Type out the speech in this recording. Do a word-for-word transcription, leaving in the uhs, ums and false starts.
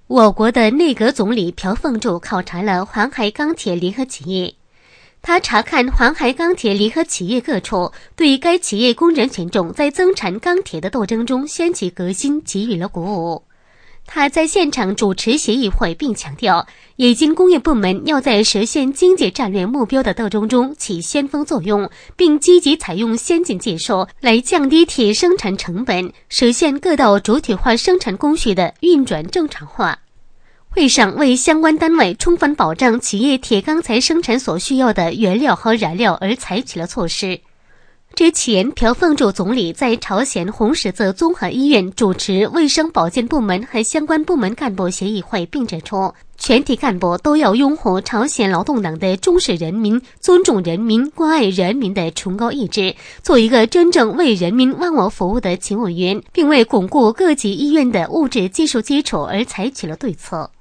我国的内阁总理朴凤柱考察了黄海钢铁联合企业，他查看黄海钢铁联合企业各处，对该企业工人群众在增产钢铁的斗争中掀起革新给予了鼓舞。他在现场主持协议会，并强调，冶金工业部门要在实现经济战略目标的斗争中起先锋作用，并积极采用先进技术来降低铁生产成本，实现各道主体化生产工序的运转正常化。会上为相关单位充分保障企业铁钢材生产所需要的原料和燃料而采取了措施。之前，朴凤柱总理在朝鲜红十字综合医院主持卫生保健部门和相关部门干部协议会，并指出，全体干部都要拥护朝鲜劳动党的忠实人民、尊重人民、关爱人民的崇高意志，做一个真正为人民忘我服务的勤务员，并为巩固各级医院的物质技术基础而采取了对策。